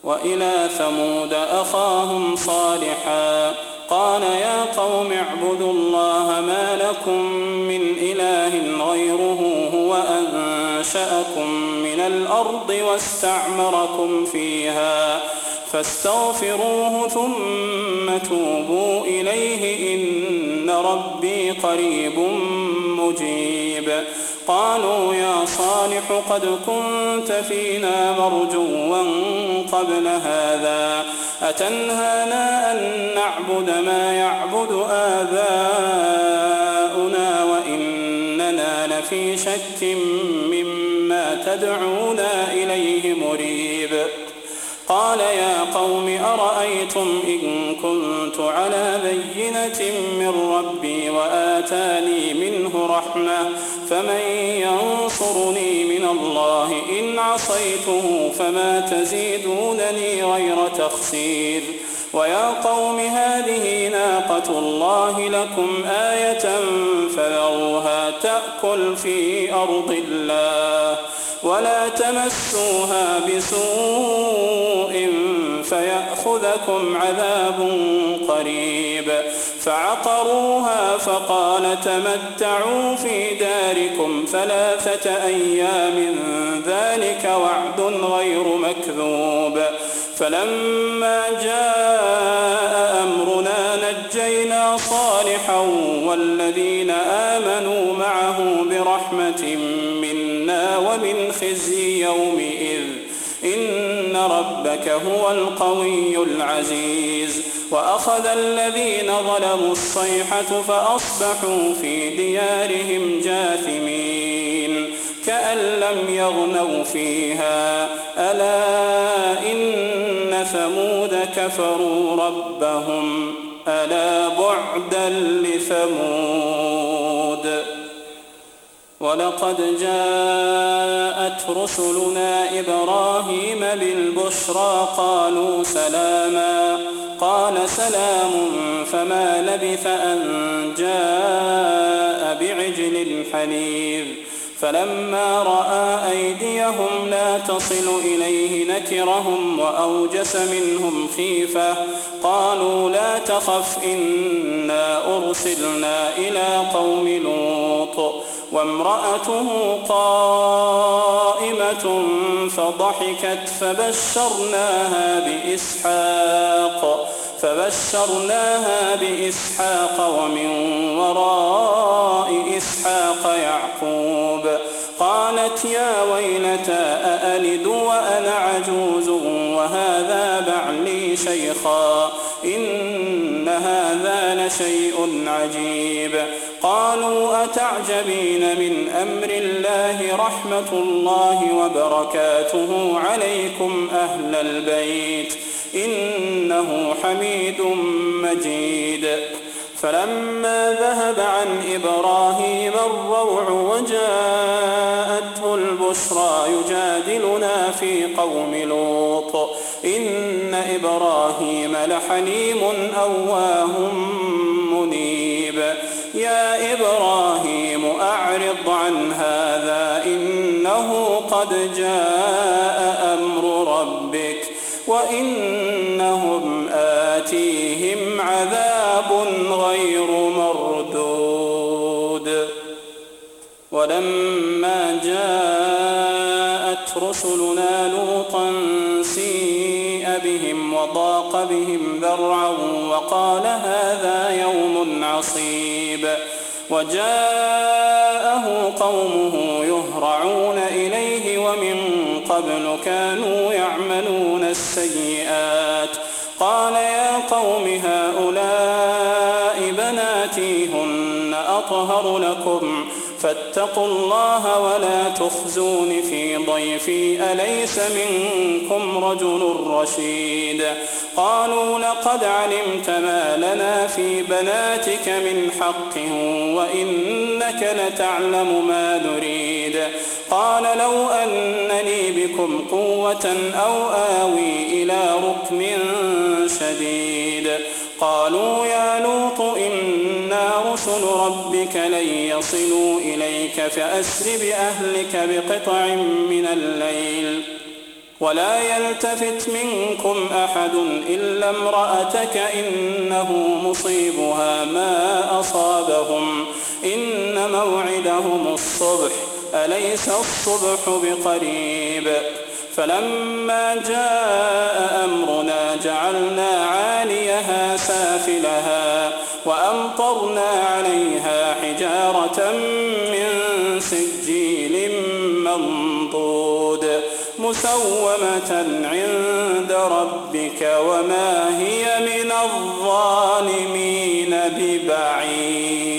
وإلى ثمود أخاهم صالحا قال يا قوم اعبدوا الله ما لكم من إله غيره هو أنشأكم من الأرض واستعمركم فيها فاستغفروه ثم توبوا إليه إن ربي قريب مجيب. قالوا يا صالح قد كنت فينا مرجوا قبل هذا أتنهانا أن نعبد ما يعبد آباؤنا وإننا لفي شك مما تدعونا إليه مريب. قال يا قوم أرأيتم إن كنت على بينة من ربي وآتاني منه رحمة فمن ينصرني من الله إن عصيته فما تزيدونني غير تخسير. ويا قوم هذه ناقة الله لكم آية فذروها تأكل في أرض الله ولا تمسوها بسوء فيأخذكم عذاب قريب. فعقروها فقال تمتعوا في داركم 3 أيام ذلك وعد غير مكذوب. فلما جاء أمرنا نجينا صالحا والذين آمنوا معه برحمة منا ومن خزي يومئذ إن ربك هو القوي العزيز. وأخذ الذين ظلموا الصيحة فأصبحوا في ديارهم جاثمين كأن لم يغنوا فيها ألا إن ثمود كفروا ربهم ألا بعدا لثمود. ولقد جاءت رسلنا إبراهيم بالبشرى قالوا سلاما قال سلام فما لبث أن جاء بعجل حنيذ. فلما رأى أيديهم لا تصل إليه نكرهم وأوجس منهم خيفة قالوا لا تخف إنا أرسلنا إلى قوم لوط وامرأته قائمة فضحكت فبشرناها بإسحاق ومن وراء إسحاق يعقوب. قالت يا ويلتى أألد وأنا عجوز وهذا بعلي شيخا إن هذا لشيء عجيب. قالوا أتعجبين من أمر الله رحمة الله وبركاته عليكم أهل البيت إنه حميد مجيد. فلما ذهب عن إبراهيم الروع وجاءته البشرى يجادلنا في قوم لوط إن إبراهيم لحليم أواه منيب. يا إبراهيم أعرض عن هذا إنه قد جاء أمر ربك وإنهم آتيهم عذاب غير مردود. ولما جاءت رسلنا لوطا سيء بهم وضاق بهم ذرعا وقال هذا يوم عصيب. وجاءه قومه يهرعون إليه ومن قبل كانوا يعملون السيئات. قال يا قوم هؤلاء بناتي هن أطهر لكم فاتقوا الله ولا تخزون في ضيفي أليس منكم رجل رشيد. قالوا لقد علمت ما لنا في بناتك من حق وإنك لتعلم ما نريد. قال لو أنني بكم قوة أو آوي إلى ركن شديد. قالوا يا لوط إنا رسل ربك لن يصلوا إليك فأسر بأهلك بقطع من الليل ولا يلتفت منكم أحد إلا امرأتك إنه مصيبها ما أصابهم إن موعدهم الصبح أليس الصبح بقريب فلما جاء أمرنا جعلنا عاليها سافلها وأمطرنا عليها حجارة من سجيل منضود مسومة عند ربك وما هي من الظالمين ببعيد.